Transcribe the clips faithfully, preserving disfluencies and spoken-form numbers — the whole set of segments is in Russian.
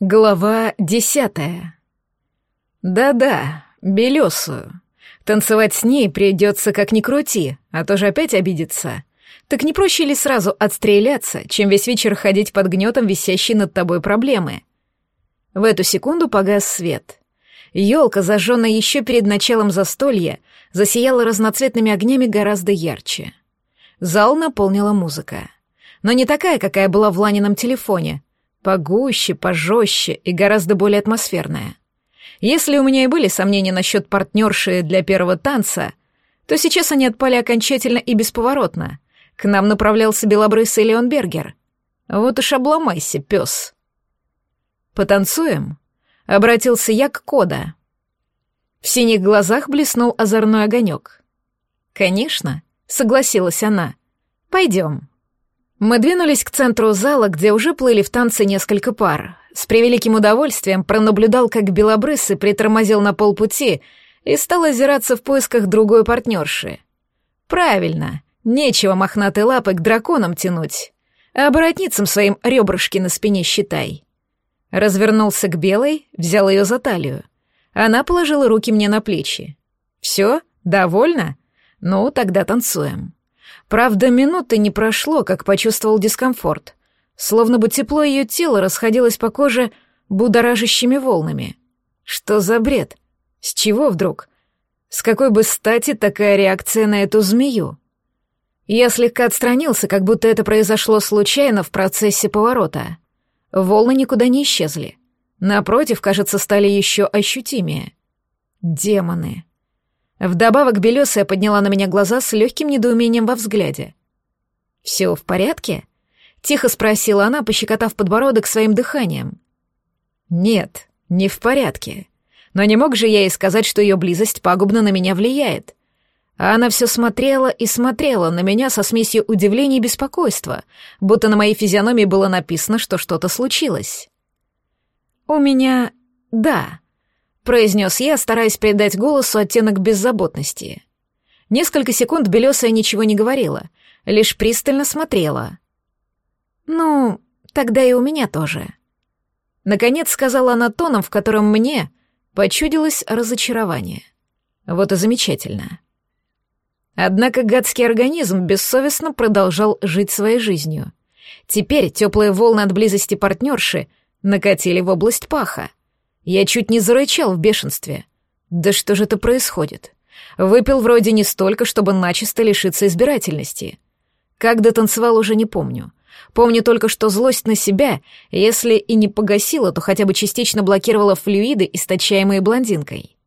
Глава десятая. Да-да, белесую. Танцевать с ней придется как ни крути, а то же опять обидится. Так не проще ли сразу отстреляться, чем весь вечер ходить под гнетом висящей над тобой проблемы? В эту секунду погас свет. Елка, зажженная еще перед началом застолья, засияла разноцветными огнями гораздо ярче. Зал наполнила музыка. Но не такая, какая была в Ланином телефоне, погуще, пожестче и гораздо более атмосферная. Если у меня и были сомнения насчет партнерши для первого танца, то сейчас они отпали окончательно и бесповоротно. К нам направлялся белобрысый Леон Бергер. Вот уж обломайся, пес. «Потанцуем?» — обратился я к Кода. В синих глазах блеснул озорной огонек. «Конечно», — согласилась она. «Пойдем». Мы двинулись к центру зала, где уже плыли в танце несколько пар. С превеликим удовольствием пронаблюдал, как белобрысый притормозил на полпути и стал озираться в поисках другой партнерши. Правильно, нечего мохнатой лапы к драконам тянуть, а оборотницам своим ребрышки на спине считай. Развернулся к белой, взял ее за талию. Она положила руки мне на плечи. «Все? Довольна? Ну, тогда танцуем». Правда, минуты не прошло, как почувствовал дискомфорт. Словно бы тепло ее тела расходилось по коже будоражащими волнами. Что за бред? С чего вдруг? С какой бы стати такая реакция на эту змею? Я слегка отстранился, как будто это произошло случайно в процессе поворота. Волны никуда не исчезли. Напротив, кажется, стали еще ощутимее. Демоны. Вдобавок белесая подняла на меня глаза с легким недоумением во взгляде. «Все в порядке?» — тихо спросила она, пощекотав подбородок своим дыханием. «Нет, не в порядке. Но не мог же я ей сказать, что ее близость пагубно на меня влияет. А она все смотрела и смотрела на меня со смесью удивления и беспокойства, будто на моей физиономии было написано, что что-то случилось. «У меня... да», — произнес я, стараясь придать голосу оттенок беззаботности. Несколько секунд белесая ничего не говорила, лишь пристально смотрела. «Ну, тогда и у меня тоже». Наконец сказала она тоном, в котором мне почудилось разочарование. Вот и замечательно. Однако гадский организм бессовестно продолжал жить своей жизнью. Теперь теплые волны от близости партнерши накатили в область паха. Я чуть не зарычал в бешенстве. Да что же это происходит? Выпил вроде не столько, чтобы начисто лишиться избирательности. Как дотанцевал, уже не помню. Помню только, что злость на себя, если и не погасила, то хотя бы частично блокировала флюиды, источаемые блондинкой.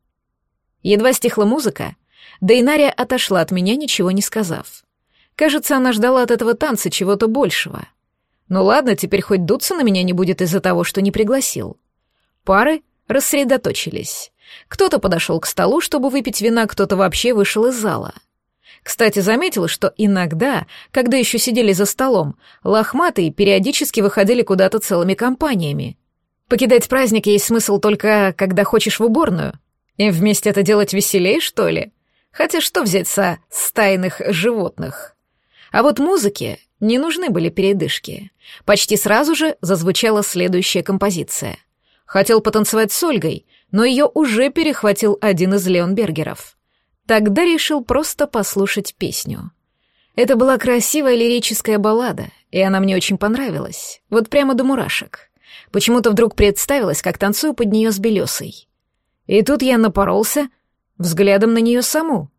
Едва стихла музыка, Дейнария отошла от меня, ничего не сказав. Кажется, она ждала от этого танца чего-то большего. Ну ладно, теперь хоть дуться на меня не будет из-за того, что не пригласил. Пары рассредоточились. Кто-то подошел к столу, чтобы выпить вина, кто-то вообще вышел из зала. Кстати, заметила, что иногда, когда еще сидели за столом, лохматые периодически выходили куда-то целыми компаниями. Покидать праздник есть смысл только, когда хочешь в уборную. И вместе это делать веселее, что ли? Хотя что взять со стайных животных? А вот музыке не нужны были передышки. Почти сразу же зазвучала следующая композиция. Хотел потанцевать с Ольгой, но ее уже перехватил один из Леонбергеров. Тогда решил просто послушать песню. Это была красивая лирическая баллада, и она мне очень понравилась. Вот прямо до мурашек. Почему-то вдруг представилось, как танцую под нее с белесой. И тут я напоролся взглядом на нее саму.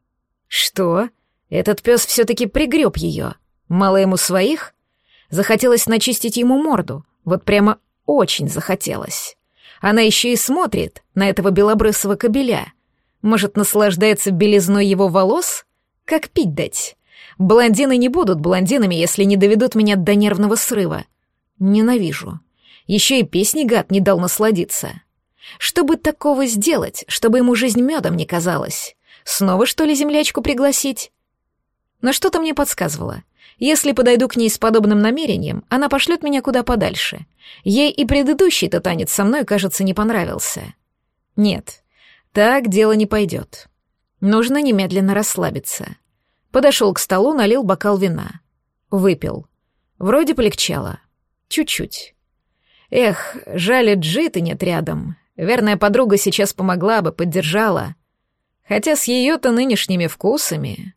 Что? Этот пес все-таки пригреб ее. Мало ему своих? Захотелось начистить ему морду. Вот прямо очень захотелось. Она еще и смотрит на этого белобрысого кобеля. Может, наслаждается белизной его волос? Как пить дать? Блондины не будут блондинами, если не доведут меня до нервного срыва. Ненавижу. Еще и песни гад не дал насладиться. Чтобы такого сделать, чтобы ему жизнь медом не казалась? Снова, что ли, землячку пригласить? Но что-то мне подсказывало. Если подойду к ней с подобным намерением, она пошлет меня куда подальше. Ей и предыдущий-то танец со мной, кажется, не понравился. Нет, так дело не пойдет. Нужно немедленно расслабиться. Подошел к столу, налил бокал вина. Выпил. Вроде полегчало. Чуть-чуть. Эх, жаль, Джиты нет рядом. Верная подруга сейчас помогла бы, поддержала. Хотя с ее-то нынешними вкусами...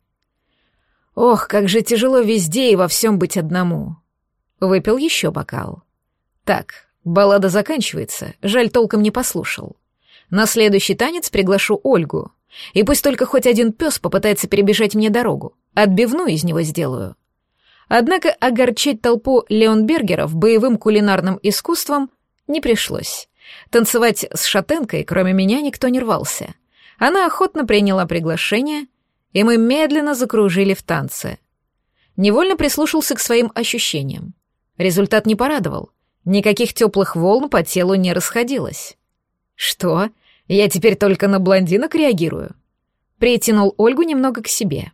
Ох, как же тяжело везде и во всем быть одному. Выпил еще бокал. Так, баллада заканчивается, жаль, толком не послушал. На следующий танец приглашу Ольгу. И пусть только хоть один пес попытается перебежать мне дорогу. Отбивную из него сделаю. Однако огорчать толпу леонбергеров боевым кулинарным искусством не пришлось. Танцевать с шатенкой, кроме меня, никто не рвался. Она охотно приняла приглашение, и мы медленно закружили в танце. Невольно прислушался к своим ощущениям. Результат не порадовал. Никаких теплых волн по телу не расходилось. Что? Я теперь только на блондинок реагирую? Притянул Ольгу немного к себе.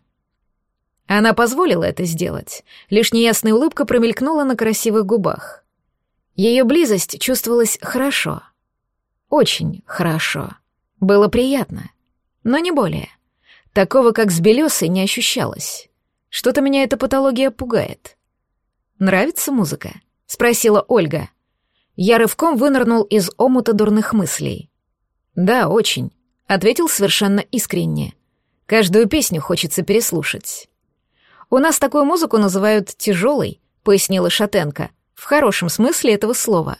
Она позволила это сделать. Лишь неясная улыбка промелькнула на красивых губах. Ее близость чувствовалась хорошо. Очень хорошо. Было приятно. Но не более. Такого, как с Белесой, не ощущалось. Что-то меня эта патология пугает. «Нравится музыка?» — спросила Ольга. Я рывком вынырнул из омута дурных мыслей. «Да, очень», — ответил совершенно искренне. «Каждую песню хочется переслушать». «У нас такую музыку называют тяжелой», — пояснила Шатенко, в хорошем смысле этого слова.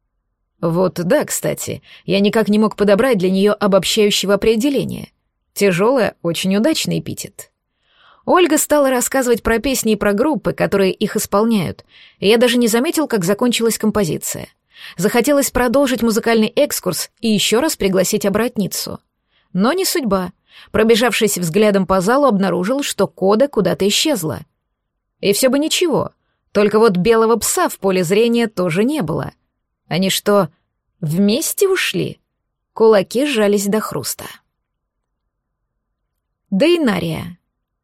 «Вот да, кстати, я никак не мог подобрать для нее обобщающего определения. Тяжелая — очень удачный эпитет». Ольга стала рассказывать про песни и про группы, которые их исполняют, и я даже не заметил, как закончилась композиция. Захотелось продолжить музыкальный экскурс и еще раз пригласить обратницу. Но не судьба. Пробежавшись взглядом по залу, обнаружил, что кода куда-то исчезла. И все бы ничего, только вот белого пса в поле зрения тоже не было. Они что, вместе ушли? Кулаки сжались до хруста. Дейнария.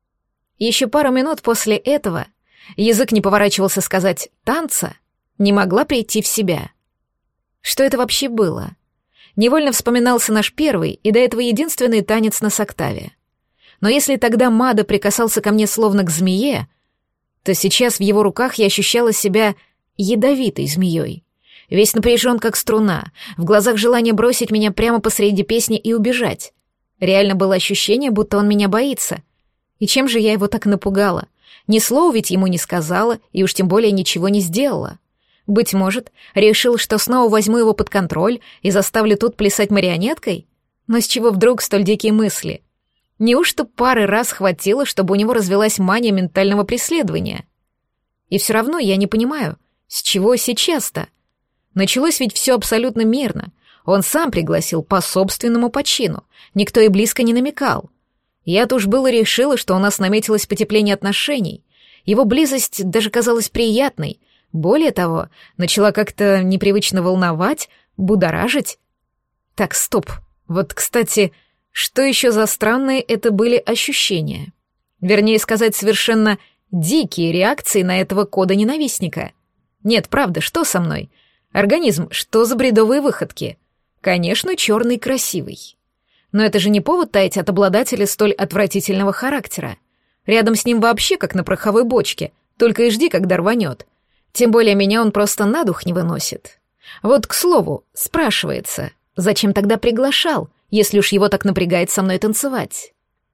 Еще пару минут после этого, язык не поворачивался сказать «танца», не могла прийти в себя. Что это вообще было? Невольно вспоминался наш первый и до этого единственный танец на соктаве. Но если тогда Мада прикасался ко мне словно к змее, то сейчас в его руках я ощущала себя ядовитой змеей. Весь напряжен, как струна, в глазах желание бросить меня прямо посреди песни и убежать. Реально было ощущение, будто он меня боится. И чем же я его так напугала? Ни слова ведь ему не сказала, и уж тем более ничего не сделала. Быть может, решил, что снова возьму его под контроль и заставлю тут плясать марионеткой? Но с чего вдруг столь дикие мысли? Неужто пары раз хватило, чтобы у него развелась мания ментального преследования? И все равно я не понимаю, с чего сейчас-то? Началось ведь все абсолютно мирно. Он сам пригласил по собственному почину. Никто и близко не намекал. Я-то уж было решила, что у нас наметилось потепление отношений. Его близость даже казалась приятной. Более того, начала как-то непривычно волновать, будоражить. Так, стоп. Вот, кстати, что еще за странные это были ощущения? Вернее сказать, совершенно дикие реакции на этого кода-ненавистника. Нет, правда, что со мной? Организм, что за бредовые выходки? Конечно, черный красивый. Но это же не повод таять от обладателя столь отвратительного характера. Рядом с ним вообще как на пороховой бочке, только и жди, когда рванет. Тем более меня он просто на дух не выносит. Вот, к слову, спрашивается, зачем тогда приглашал, если уж его так напрягает со мной танцевать?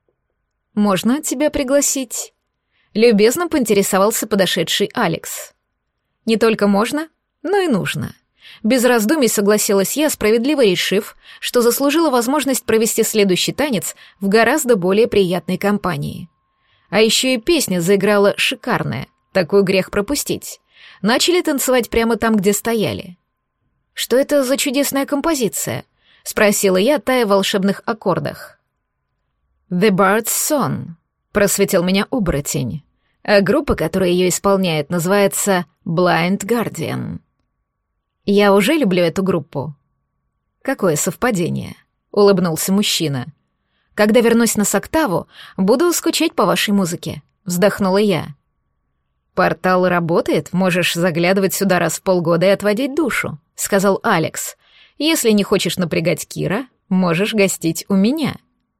«Можно тебя пригласить?» Любезно поинтересовался подошедший Алекс. «Не только можно, но и нужно». Без раздумий согласилась я, справедливо решив, что заслужила возможность провести следующий танец в гораздо более приятной компании. А еще и песня заиграла шикарная, такой грех пропустить. Начали танцевать прямо там, где стояли. «Что это за чудесная композиция?» — спросила я, тая в волшебных аккордах. «The Bird's Song», — просветил меня оборотень. А группа, которая ее исполняет, называется «Blind Guardian». «Я уже люблю эту группу». «Какое совпадение», — улыбнулся мужчина. «Когда вернусь на Соктаву, буду скучать по вашей музыке», — вздохнула я. «Портал работает, можешь заглядывать сюда раз в полгода и отводить душу», — сказал Алекс. «Если не хочешь напрягать Кира, можешь гостить у меня».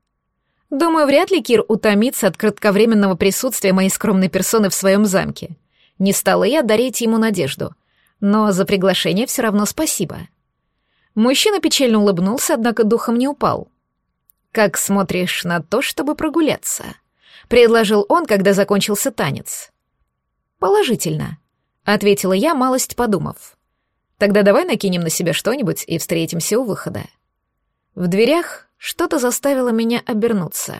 Думаю, вряд ли Кир утомится от кратковременного присутствия моей скромной персоны в своем замке. Не стала я дарить ему надежду. но за приглашение все равно спасибо». Мужчина печально улыбнулся, однако духом не упал. «Как смотришь на то, чтобы прогуляться?» — предложил он, когда закончился танец. «Положительно», — ответила я, малость подумав. «Тогда давай накинем на себя что-нибудь и встретимся у выхода». В дверях что-то заставило меня обернуться.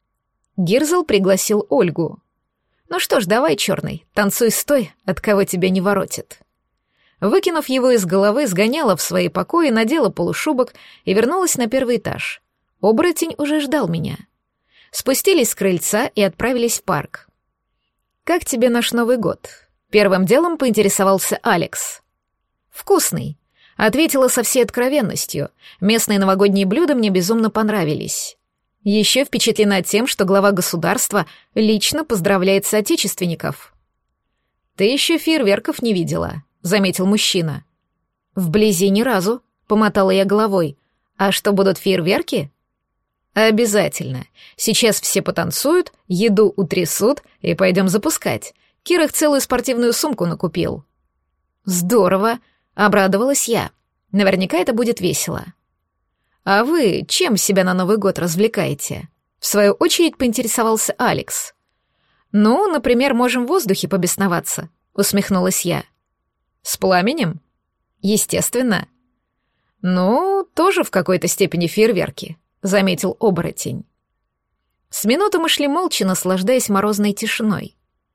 Гирзл пригласил Ольгу. «Ну что ж, давай, черный, танцуй с той, от кого тебя не воротит». Выкинув его из головы, сгоняла в свои покои, надела полушубок и вернулась на первый этаж. Оборотень уже ждал меня. Спустились с крыльца и отправились в парк. «Как тебе наш Новый год?» Первым делом поинтересовался Алекс. «Вкусный», — ответила со всей откровенностью. Местные новогодние блюда мне безумно понравились. Еще впечатлена тем, что глава государства лично поздравляет соотечественников. «Ты еще фейерверков не видела», — заметил мужчина. «Вблизи ни разу», — помотала я головой. «А что, будут фейерверки?» «Обязательно. Сейчас все потанцуют, еду утрясут и пойдем запускать. Кирах целую спортивную сумку накупил». «Здорово», — обрадовалась я. «Наверняка это будет весело». «А вы чем себя на Новый год развлекаете?» В свою очередь поинтересовался Алекс. «Ну, например, можем в воздухе побесноваться», — усмехнулась я. «С пламенем?» «Естественно». «Ну, тоже в какой-то степени фейерверки», — заметил оборотень. С минуты мы шли молча, наслаждаясь морозной тишиной.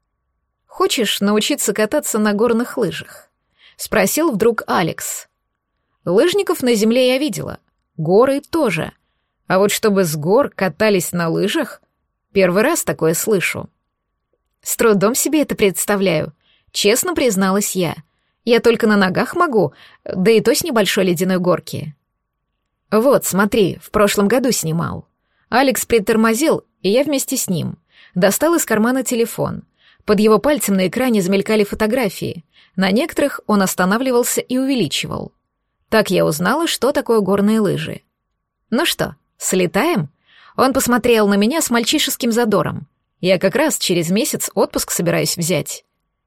«Хочешь научиться кататься на горных лыжах?» — спросил вдруг Алекс. «Лыжников на земле я видела, горы тоже. А вот чтобы с гор катались на лыжах, первый раз такое слышу». «С трудом себе это представляю», — честно призналась я. «Я только на ногах могу, да и то с небольшой ледяной горки». «Вот, смотри, в прошлом году снимал». Алекс притормозил, и я вместе с ним. Достал из кармана телефон. Под его пальцем на экране замелькали фотографии. На некоторых он останавливался и увеличивал. Так я узнала, что такое горные лыжи. «Ну что, слетаем?» Он посмотрел на меня с мальчишеским задором. «Я как раз через месяц отпуск собираюсь взять».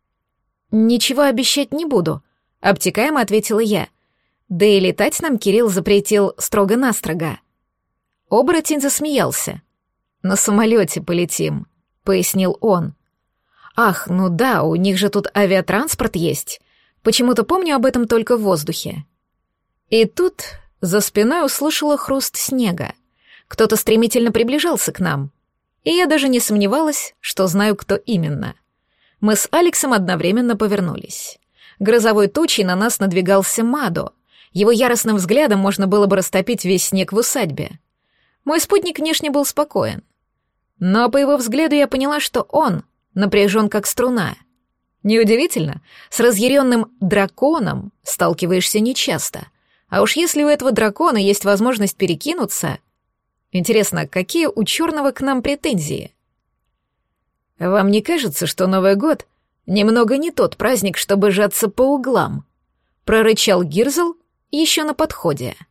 «Ничего обещать не буду», — обтекаемо ответила я. «Да и летать нам Кирилл запретил строго-настрого». Оборотень засмеялся. «На самолете полетим», — пояснил он. «Ах, ну да, у них же тут авиатранспорт есть. Почему-то помню об этом только в воздухе». И тут за спиной услышала хруст снега. Кто-то стремительно приближался к нам. И я даже не сомневалась, что знаю, кто именно. Мы с Алексом одновременно повернулись. Грозовой тучей на нас надвигался Мадо. Его яростным взглядом можно было бы растопить весь снег в усадьбе. Мой спутник внешне был спокоен. Но по его взгляду я поняла, что он напряжен как струна. Неудивительно, с разъяренным драконом сталкиваешься нечасто. А уж если у этого дракона есть возможность перекинуться... Интересно, какие у черного к нам претензии? «Вам не кажется, что Новый год немного не тот праздник, чтобы жаться по углам?» — прорычал Гирзл еще на подходе.